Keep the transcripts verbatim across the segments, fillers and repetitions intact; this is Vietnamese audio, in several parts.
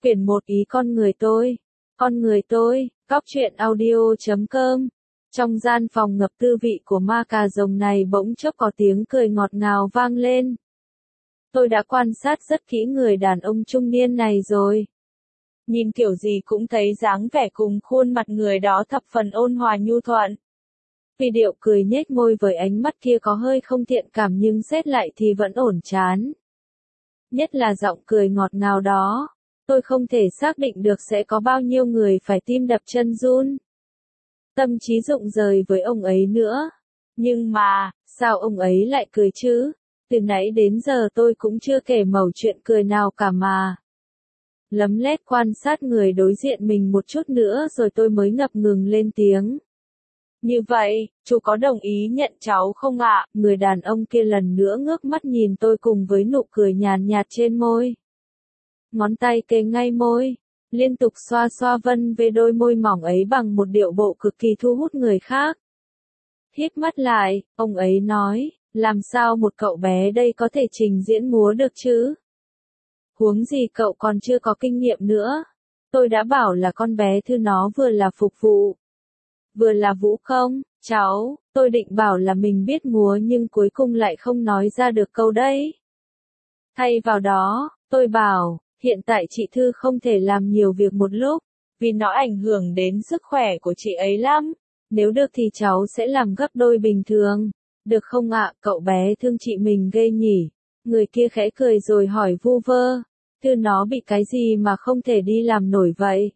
Quyển một ý con người tôi. Con người tôi, Cóc truyện audio chấm com. Trong gian phòng ngập tư vị của ma cà rồng này bỗng chốc có tiếng cười ngọt ngào vang lên. Tôi đã quan sát rất kỹ người đàn ông trung niên này rồi. Nhìn kiểu gì cũng thấy dáng vẻ cùng khuôn mặt người đó thập phần ôn hòa nhu thuận. Vì điệu cười nhếch môi với ánh mắt kia có hơi không thiện cảm nhưng xét lại thì vẫn ổn chán. Nhất là giọng cười ngọt ngào đó. Tôi không thể xác định được sẽ có bao nhiêu người phải tim đập chân run. Tâm trí rụng rời với ông ấy nữa. Nhưng mà, sao ông ấy lại cười chứ? Từ nãy đến giờ tôi cũng chưa kể mẩu chuyện cười nào cả mà. Lấm lét quan sát người đối diện mình một chút nữa rồi tôi mới ngập ngừng lên tiếng. Như vậy, chú có đồng ý nhận cháu không ạ? Người đàn ông kia lần nữa ngước mắt nhìn tôi cùng với nụ cười nhàn nhạt trên môi. Ngón tay kề ngay môi, liên tục xoa xoa vân về đôi môi mỏng ấy bằng một điệu bộ cực kỳ thu hút người khác. Hít mắt lại, ông ấy nói, làm sao một cậu bé đây có thể trình diễn múa được chứ? Huống gì cậu còn chưa có kinh nghiệm nữa. Tôi đã bảo là con bé Thư nó vừa là phục vụ, vừa là vũ công, cháu, tôi định bảo là mình biết múa nhưng cuối cùng lại không nói ra được câu đấy. Thay vào đó, tôi bảo, hiện tại chị Thư không thể làm nhiều việc một lúc, vì nó ảnh hưởng đến sức khỏe của chị ấy lắm. Nếu được thì cháu sẽ làm gấp đôi bình thường. Được không ạ? Cậu bé thương chị mình ghê nhỉ. Người kia khẽ cười rồi hỏi vu vơ. Thư nó bị cái gì mà không thể đi làm nổi vậy?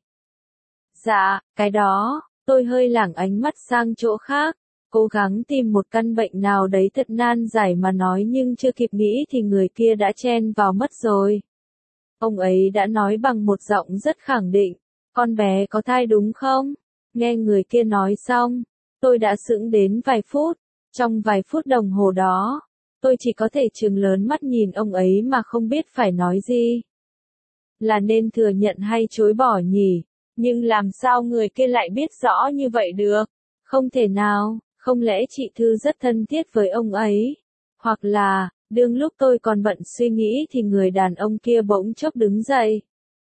Dạ, cái đó, tôi hơi lảng ánh mắt sang chỗ khác. Cố gắng tìm một căn bệnh nào đấy thật nan giải mà nói nhưng chưa kịp nghĩ thì người kia đã chen vào mất rồi. Ông ấy đã nói bằng một giọng rất khẳng định, con bé có thai đúng không? Nghe người kia nói xong, tôi đã sững đến vài phút. Trong vài phút đồng hồ đó, tôi chỉ có thể trừng lớn mắt nhìn ông ấy mà không biết phải nói gì. Là nên thừa nhận hay chối bỏ nhỉ? Nhưng làm sao người kia lại biết rõ như vậy được? Không thể nào, không lẽ chị Thư rất thân thiết với ông ấy? Hoặc là, đương lúc tôi còn bận suy nghĩ thì người đàn ông kia bỗng chốc đứng dậy.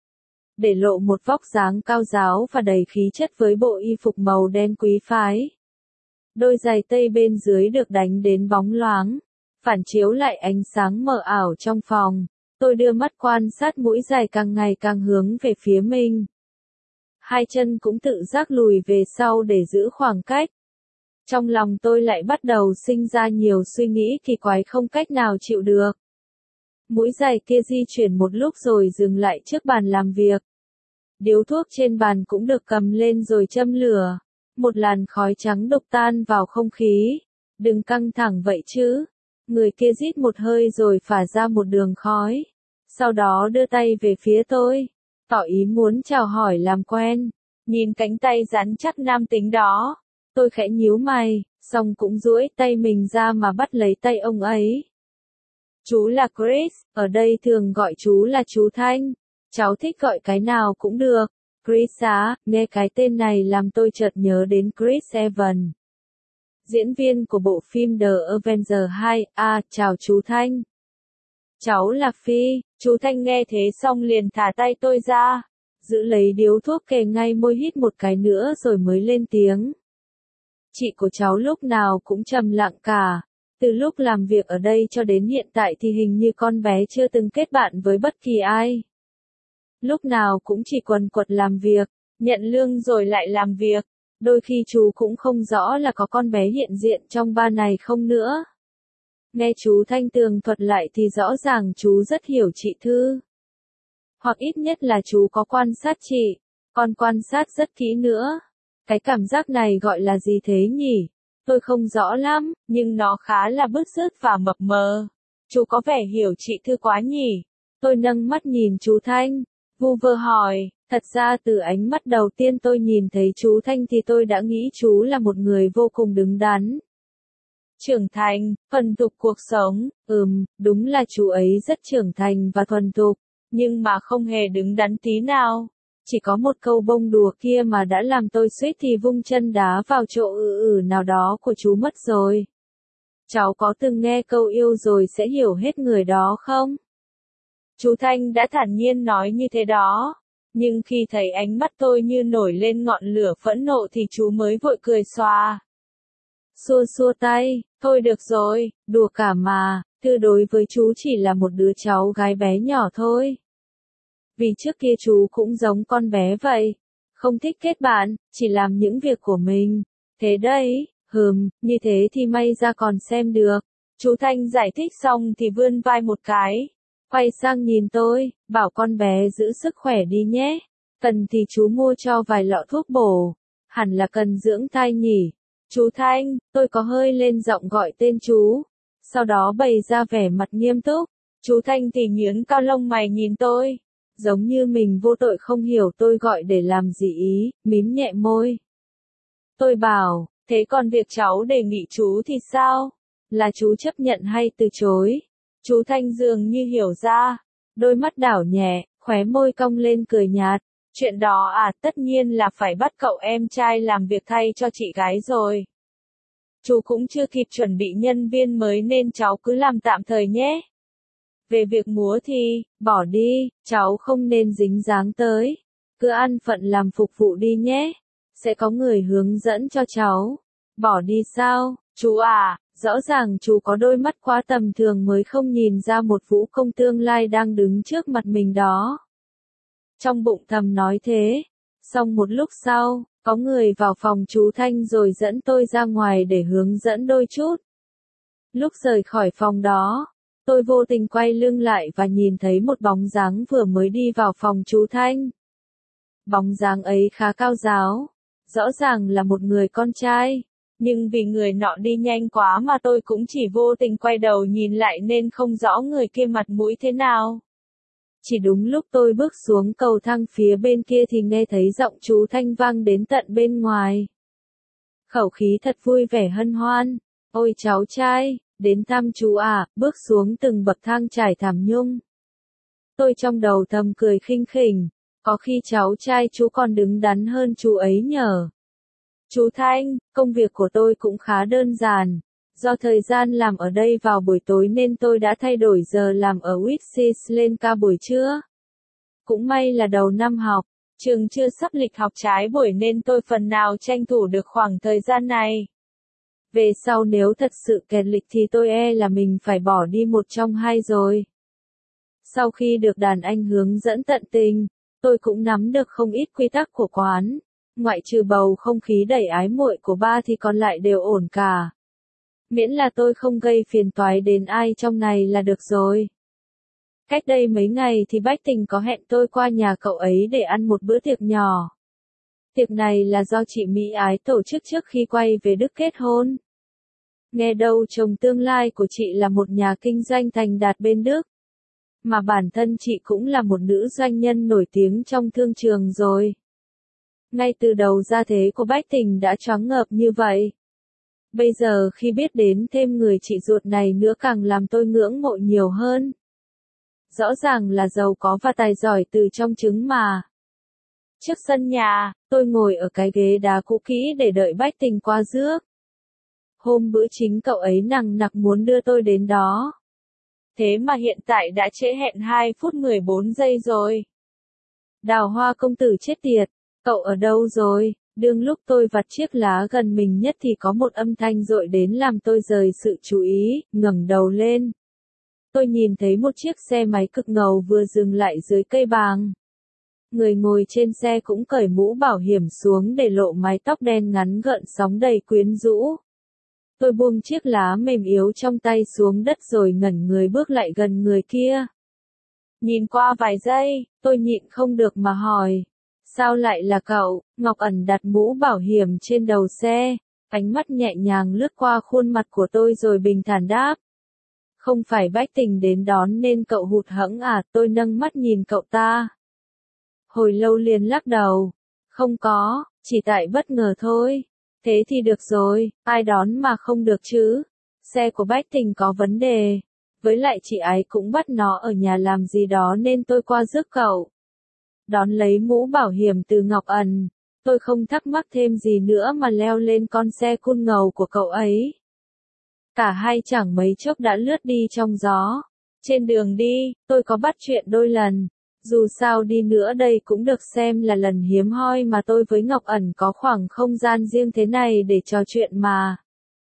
Để lộ một vóc dáng cao ráo và đầy khí chất với bộ y phục màu đen quý phái. Đôi giày tây bên dưới được đánh đến bóng loáng, phản chiếu lại ánh sáng mờ ảo trong phòng. Tôi đưa mắt quan sát mũi giày càng ngày càng hướng về phía mình. Hai chân cũng tự giác lùi về sau để giữ khoảng cách. Trong lòng tôi lại bắt đầu sinh ra nhiều suy nghĩ kỳ quái không cách nào chịu được. Mũi giày kia di chuyển một lúc rồi dừng lại trước bàn làm việc. Điếu thuốc trên bàn cũng được cầm lên rồi châm lửa. Một làn khói trắng đục tan vào không khí. Đừng căng thẳng vậy chứ. Người kia rít một hơi rồi phả ra một đường khói. Sau đó đưa tay về phía tôi. Tỏ ý muốn chào hỏi làm quen. Nhìn cánh tay rắn chắc nam tính đó. Tôi khẽ nhíu mày, xong cũng duỗi tay mình ra mà bắt lấy tay ông ấy. Chú là Chris, ở đây thường gọi chú là chú Thanh. Cháu thích gọi cái nào cũng được. Chris á, nghe cái tên này làm tôi chợt nhớ đến Chris Evans. Diễn viên của bộ phim The Avengers hai, à, chào chú Thanh. Cháu là Phi, chú Thanh nghe thế xong liền thả tay tôi ra. Giữ lấy điếu thuốc kề ngay môi hít một cái nữa rồi mới lên tiếng. Chị của cháu lúc nào cũng trầm lặng cả. Từ lúc làm việc ở đây cho đến hiện tại thì hình như con bé chưa từng kết bạn với bất kỳ ai. Lúc nào cũng chỉ quần quật làm việc, nhận lương rồi lại làm việc. Đôi khi chú cũng không rõ là có con bé hiện diện trong ba này không nữa. Nghe chú Thanh tường thuật lại thì rõ ràng chú rất hiểu chị Thư. Hoặc ít nhất là chú có quan sát chị, còn quan sát rất kỹ nữa. Cái cảm giác này gọi là gì thế nhỉ? Tôi không rõ lắm, nhưng nó khá là bứt rứt và mập mờ. Chú có vẻ hiểu chị Thư quá nhỉ? Tôi nâng mắt nhìn chú Thanh, vu vơ hỏi, thật ra từ ánh mắt đầu tiên tôi nhìn thấy chú Thanh thì tôi đã nghĩ chú là một người vô cùng đứng đắn. Trưởng thành, thuần thục cuộc sống, ừm, đúng là chú ấy rất trưởng thành và thuần thục, nhưng mà không hề đứng đắn tí nào. Chỉ có một câu bông đùa kia mà đã làm tôi suýt thì vung chân đá vào chỗ ử ử nào đó của chú mất rồi. Cháu có từng nghe câu yêu rồi sẽ hiểu hết người đó không? Chú Thanh đã thản nhiên nói như thế đó. Nhưng khi thấy ánh mắt tôi như nổi lên ngọn lửa phẫn nộ thì chú mới vội cười xòa. Xua xua tay, thôi được rồi, đùa cả mà, Thư đối với chú chỉ là một đứa cháu gái bé nhỏ thôi. Vì trước kia chú cũng giống con bé vậy, không thích kết bạn, chỉ làm những việc của mình. Thế đấy, hừm, như thế thì may ra còn xem được. Chú Thanh giải thích xong thì vươn vai một cái, quay sang nhìn tôi, bảo con bé giữ sức khỏe đi nhé. Cần thì chú mua cho vài lọ thuốc bổ, hẳn là cần dưỡng thai nhỉ. Chú Thanh, tôi có hơi lên giọng gọi tên chú, sau đó bày ra vẻ mặt nghiêm túc. Chú Thanh thì nhướng cao lông mày nhìn tôi, giống như mình vô tội không hiểu tôi gọi để làm gì ý, mím nhẹ môi. Tôi bảo, thế còn việc cháu đề nghị chú thì sao? Là chú chấp nhận hay từ chối? Chú Thanh dường như hiểu ra, đôi mắt đảo nhẹ, khóe môi cong lên cười nhạt. Chuyện đó à, tất nhiên là phải bắt cậu em trai làm việc thay cho chị gái rồi. Chú cũng chưa kịp chuẩn bị nhân viên mới nên cháu cứ làm tạm thời nhé. Về việc múa thì, bỏ đi, cháu không nên dính dáng tới. Cứ ăn phận làm phục vụ đi nhé. Sẽ có người hướng dẫn cho cháu. Bỏ đi sao, chú à, rõ ràng chú có đôi mắt quá tầm thường mới không nhìn ra một vũ công tương lai đang đứng trước mặt mình đó. Trong bụng thầm nói thế. Xong một lúc sau, có người vào phòng chú Thanh rồi dẫn tôi ra ngoài để hướng dẫn đôi chút. Lúc rời khỏi phòng đó, tôi vô tình quay lưng lại và nhìn thấy một bóng dáng vừa mới đi vào phòng chú Thanh. Bóng dáng ấy khá cao ráo, rõ ràng là một người con trai, nhưng vì người nọ đi nhanh quá mà tôi cũng chỉ vô tình quay đầu nhìn lại nên không rõ người kia mặt mũi thế nào. Chỉ đúng lúc tôi bước xuống cầu thang phía bên kia thì nghe thấy giọng chú Thanh vang đến tận bên ngoài. Khẩu khí thật vui vẻ hân hoan. Ôi cháu trai, đến thăm chú à, bước xuống từng bậc thang trải thảm nhung. Tôi trong đầu thầm cười khinh khỉnh, có khi cháu trai chú còn đứng đắn hơn chú ấy nhờ. Chú Thanh, công việc của tôi cũng khá đơn giản. Do thời gian làm ở đây vào buổi tối nên tôi đã thay đổi giờ làm ở Whitsis lên ca buổi trưa. Cũng may là đầu năm học, trường chưa sắp lịch học trái buổi nên tôi phần nào tranh thủ được khoảng thời gian này. Về sau nếu thật sự kẹt lịch thì tôi e là mình phải bỏ đi một trong hai rồi. Sau khi được đàn anh hướng dẫn tận tình, tôi cũng nắm được không ít quy tắc của quán. Ngoại trừ bầu không khí đầy ái muội của ba thì còn lại đều ổn cả. Miễn là tôi không gây phiền toái đến ai trong này là được rồi. Cách đây mấy ngày thì Bách Tình có hẹn tôi qua nhà cậu ấy để ăn một bữa tiệc nhỏ. Tiệc này là do chị Mỹ Ái tổ chức trước khi quay về Đức kết hôn. Nghe đâu chồng tương lai của chị là một nhà kinh doanh thành đạt bên Đức. Mà bản thân chị cũng là một nữ doanh nhân nổi tiếng trong thương trường rồi. Ngay từ đầu gia thế của Bách Tình đã choáng ngợp như vậy. Bây giờ khi biết đến thêm người chị ruột này nữa càng làm tôi ngưỡng mộ nhiều hơn. Rõ ràng là giàu có và tài giỏi từ trong trứng mà. Trước sân nhà, tôi ngồi ở cái ghế đá cũ kỹ để đợi Bách Tình qua rước. Hôm bữa chính cậu ấy nằng nặc muốn đưa tôi đến đó. Thế mà hiện tại đã trễ hẹn hai phút mười bốn giây rồi. Đào Hoa công tử chết tiệt, cậu ở đâu rồi? Đương lúc tôi vặt chiếc lá gần mình nhất thì có một âm thanh dội đến làm tôi rời sự chú ý, ngẩng đầu lên. Tôi nhìn thấy một chiếc xe máy cực ngầu vừa dừng lại dưới cây bàng. Người ngồi trên xe cũng cởi mũ bảo hiểm xuống để lộ mái tóc đen ngắn gợn sóng đầy quyến rũ. Tôi buông chiếc lá mềm yếu trong tay xuống đất rồi ngẩn người bước lại gần người kia. Nhìn qua vài giây, tôi nhịn không được mà hỏi. Sao lại là cậu? Ngọc Ẩn đặt mũ bảo hiểm trên đầu xe, ánh mắt nhẹ nhàng lướt qua khuôn mặt của tôi rồi bình thản đáp. Không phải Bách Tình đến đón nên cậu hụt hẫng à? Tôi nâng mắt nhìn cậu ta. Hồi lâu liền lắc đầu. Không có, chỉ tại bất ngờ thôi. Thế thì được rồi, ai đón mà không được chứ? Xe của Bách Tình có vấn đề. Với lại chị ấy cũng bắt nó ở nhà làm gì đó nên tôi qua rước cậu. Đón lấy mũ bảo hiểm từ Ngọc Ẩn, tôi không thắc mắc thêm gì nữa mà leo lên con xe cool ngầu của cậu ấy. Cả hai chẳng mấy chốc đã lướt đi trong gió. Trên đường đi, tôi có bắt chuyện đôi lần. Dù sao đi nữa đây cũng được xem là lần hiếm hoi mà tôi với Ngọc Ẩn có khoảng không gian riêng thế này để trò chuyện mà.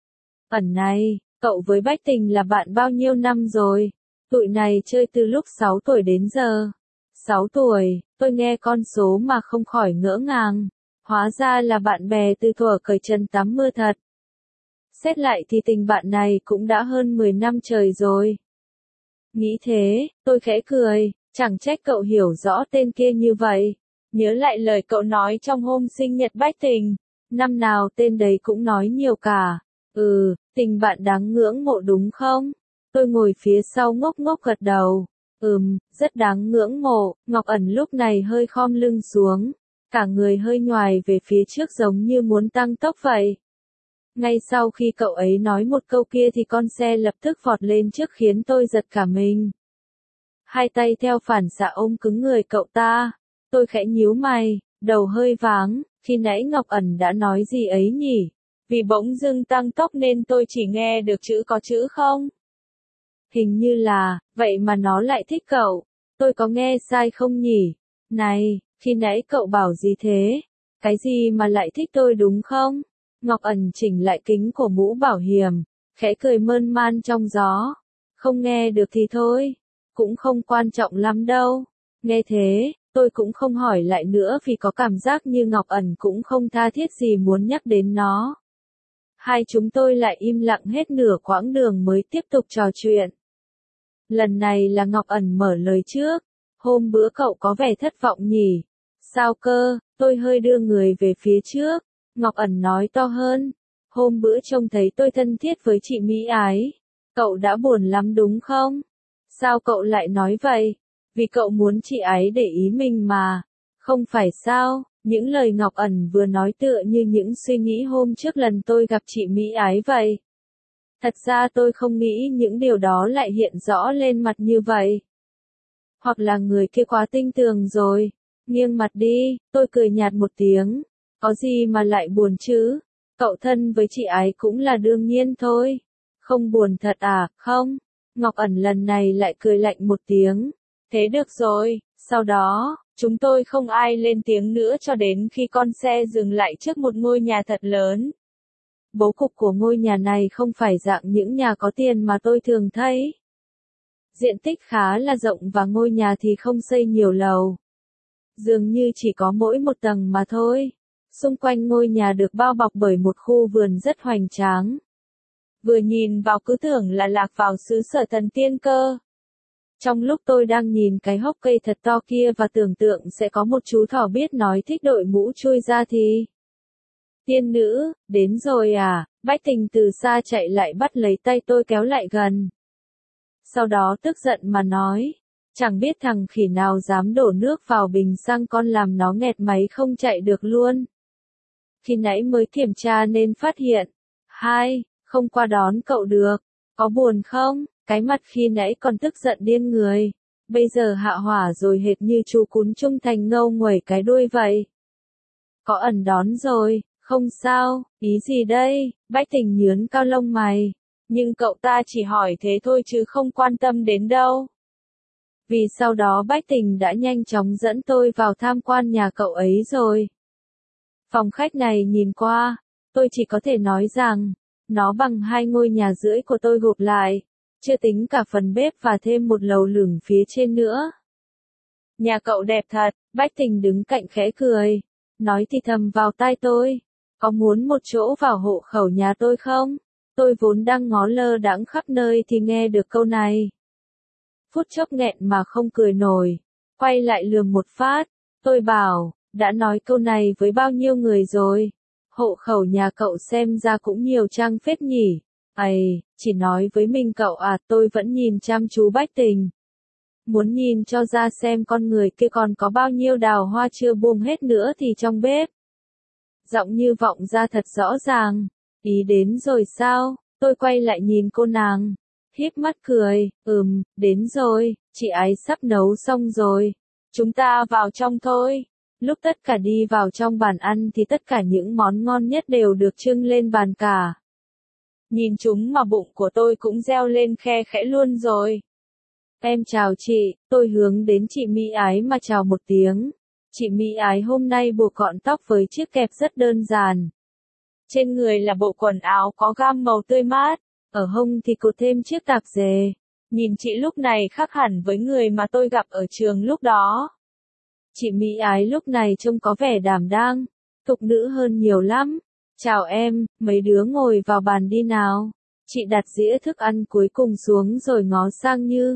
Ẩn này, cậu với Bách Tình là bạn bao nhiêu năm rồi? Tụi này chơi từ lúc sáu tuổi đến giờ. sáu tuổi, tôi nghe con số mà không khỏi ngỡ ngàng. Hóa ra là bạn bè từ thuở cởi chân tắm mưa thật. Xét lại thì tình bạn này cũng đã hơn mười năm trời rồi. Nghĩ thế, tôi khẽ cười, chẳng trách cậu hiểu rõ tên kia như vậy. Nhớ lại lời cậu nói trong hôm sinh nhật Bách Tình, năm nào tên đấy cũng nói nhiều cả. Ừ, tình bạn đáng ngưỡng mộ đúng không? Tôi ngồi phía sau ngốc ngốc gật đầu. Ừm, rất đáng ngưỡng mộ. Ngọc Ẩn lúc này hơi khom lưng xuống, cả người hơi nhoài về phía trước giống như muốn tăng tốc vậy. Ngay sau khi cậu ấy nói một câu kia thì con xe lập tức vọt lên trước khiến tôi giật cả mình. Hai tay theo phản xạ ôm cứng người cậu ta. Tôi khẽ nhíu mày, đầu hơi váng, khi nãy Ngọc Ẩn đã nói gì ấy nhỉ? Vì bỗng dưng tăng tốc nên tôi chỉ nghe được chữ có chữ không? Hình như là, vậy mà nó lại thích cậu. Tôi có nghe sai không nhỉ? Này, khi nãy cậu bảo gì thế? Cái gì mà lại thích tôi đúng không? Ngọc Ẩn chỉnh lại kính của mũ bảo hiểm, khẽ cười mơn man trong gió. Không nghe được thì thôi, cũng không quan trọng lắm đâu. Nghe thế, tôi cũng không hỏi lại nữa vì có cảm giác như Ngọc Ẩn cũng không tha thiết gì muốn nhắc đến nó. Hai chúng tôi lại im lặng hết nửa quãng đường mới tiếp tục trò chuyện. Lần này là Ngọc Ẩn mở lời trước. Hôm bữa cậu có vẻ thất vọng nhỉ? Sao cơ? Tôi hơi đưa người về phía trước. Ngọc Ẩn nói to hơn. Hôm bữa trông thấy tôi thân thiết với chị Mỹ Ái. Cậu đã buồn lắm đúng không? Sao cậu lại nói vậy? Vì cậu muốn chị ấy để ý mình mà. Không phải sao? Những lời Ngọc Ẩn vừa nói tựa như những suy nghĩ hôm trước lần tôi gặp chị Mỹ Ái vậy. Thật ra tôi không nghĩ những điều đó lại hiện rõ lên mặt như vậy. Hoặc là người kia quá tinh tường rồi. Nghiêng mặt đi, tôi cười nhạt một tiếng. Có gì mà lại buồn chứ? Cậu thân với chị ấy cũng là đương nhiên thôi. Không buồn thật à, không? Ngọc Ẩn lần này lại cười lạnh một tiếng. Thế được rồi, sau đó, chúng tôi không ai lên tiếng nữa cho đến khi con xe dừng lại trước một ngôi nhà thật lớn. Bố cục của ngôi nhà này không phải dạng những nhà có tiền mà tôi thường thấy. Diện tích khá là rộng và ngôi nhà thì không xây nhiều lầu. Dường như chỉ có mỗi một tầng mà thôi. Xung quanh ngôi nhà được bao bọc bởi một khu vườn rất hoành tráng. Vừa nhìn vào cứ tưởng là lạc vào xứ sở thần tiên cơ. Trong lúc tôi đang nhìn cái hốc cây thật to kia và tưởng tượng sẽ có một chú thỏ biết nói thích đội mũ chui ra thì... Tiên nữ, đến rồi à? Bách Tình từ xa chạy lại bắt lấy tay tôi kéo lại gần. Sau đó tức giận mà nói, chẳng biết thằng khỉ nào dám đổ nước vào bình xăng con làm nó nghẹt máy không chạy được luôn. Khi nãy mới kiểm tra nên phát hiện. Hai, không qua đón cậu được. Có buồn không? Cái mặt khi nãy còn tức giận điên người. Bây giờ hạ hỏa rồi hệt như chú cún trung thành ngâu nguẩy cái đuôi vậy. Có Ẩn đón rồi, không sao, ý gì đây? Bách Tình nhướn cao lông mày. Nhưng cậu ta chỉ hỏi thế thôi chứ không quan tâm đến đâu. Vì sau đó Bách Tình đã nhanh chóng dẫn tôi vào tham quan nhà cậu ấy rồi. Phòng khách này nhìn qua, tôi chỉ có thể nói rằng, nó bằng hai ngôi nhà rưỡi của tôi gộp lại, chưa tính cả phần bếp và thêm một lầu lửng phía trên nữa. Nhà cậu đẹp thật, Bách Tình đứng cạnh khẽ cười, nói thì thầm vào tai tôi, có muốn một chỗ vào hộ khẩu nhà tôi không? Tôi vốn đang ngó lơ đãng khắp nơi thì nghe được câu này. Phút chốc nghẹn mà không cười nổi, quay lại lườm một phát, tôi bảo, đã nói câu này với bao nhiêu người rồi. Hộ khẩu nhà cậu xem ra cũng nhiều trang phết nhỉ. Ây, chỉ nói với mình cậu à, tôi vẫn nhìn chăm chú Bách Tình. Muốn nhìn cho ra xem con người kia còn có bao nhiêu đào hoa chưa buông hết nữa thì trong bếp. Giọng như vọng ra thật rõ ràng. Ý đến rồi sao? Tôi quay lại nhìn cô nàng. Híp mắt cười, ừm, đến rồi, chị ấy sắp nấu xong rồi. Chúng ta vào trong thôi. Lúc tất cả đi vào trong bàn ăn thì tất cả những món ngon nhất đều được trưng lên bàn cả. Nhìn chúng mà bụng của tôi cũng reo lên khe khẽ luôn rồi. Em chào chị, tôi hướng đến chị Mỹ Ái mà chào một tiếng. Chị Mỹ Ái hôm nay buộc gọn tóc với chiếc kẹp rất đơn giản. Trên người là bộ quần áo có gam màu tươi mát, ở hông thì cột thêm chiếc tạp dề. Nhìn chị lúc này khác hẳn với người mà tôi gặp ở trường lúc đó. Chị Mỹ Ái lúc này trông có vẻ đảm đang, tục nữ hơn nhiều lắm. Chào em, mấy đứa ngồi vào bàn đi nào. Chị đặt dĩa thức ăn cuối cùng xuống rồi ngó sang Như.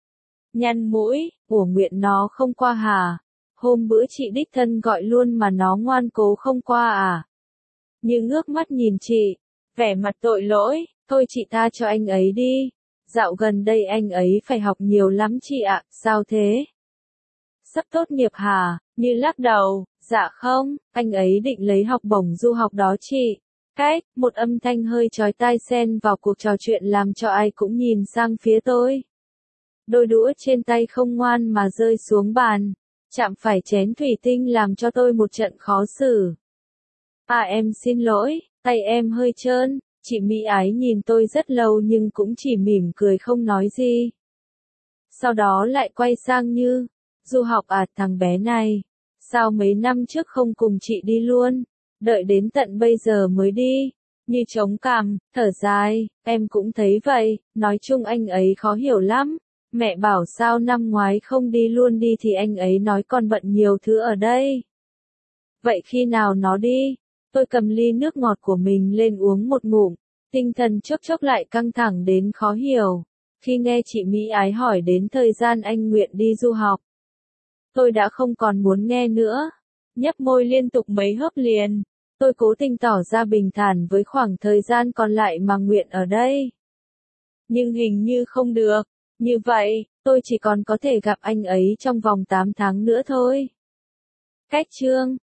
Nhăn mũi, ủa nguyện nó không qua hả? Hôm bữa chị đích thân gọi luôn mà nó ngoan cố không qua à? Như ngước mắt nhìn chị, vẻ mặt tội lỗi, thôi chị tha cho anh ấy đi. Dạo gần đây anh ấy phải học nhiều lắm chị ạ, sao thế? Sắp tốt nghiệp hả? Như lắc đầu, dạ không, anh ấy định lấy học bổng du học đó chị. Cách, một âm thanh hơi chói tai xen vào cuộc trò chuyện làm cho ai cũng nhìn sang phía tôi. Đôi đũa trên tay không ngoan mà rơi xuống bàn, chạm phải chén thủy tinh làm cho tôi một trận khó xử. À em xin lỗi, tay em hơi trơn. Chị Mỹ Ái nhìn tôi rất lâu nhưng cũng chỉ mỉm cười không nói gì. Sau đó lại quay sang Như, du học à thằng bé này, sao mấy năm trước không cùng chị đi luôn, đợi đến tận bây giờ mới đi. Như chống cằm, thở dài, em cũng thấy vậy, nói chung anh ấy khó hiểu lắm. Mẹ bảo sao năm ngoái không đi luôn đi thì anh ấy nói còn bận nhiều thứ ở đây. Vậy khi nào nó đi? Tôi cầm ly nước ngọt của mình lên uống một ngụm, tinh thần chốc chốc lại căng thẳng đến khó hiểu. Khi nghe chị Mỹ Ái hỏi đến thời gian anh nguyện đi du học, tôi đã không còn muốn nghe nữa. Nhấp môi liên tục mấy hớp liền, tôi cố tình tỏ ra bình thản với khoảng thời gian còn lại mà nguyện ở đây. Nhưng hình như không được, như vậy, tôi chỉ còn có thể gặp anh ấy trong vòng tám tháng nữa thôi. Cách chương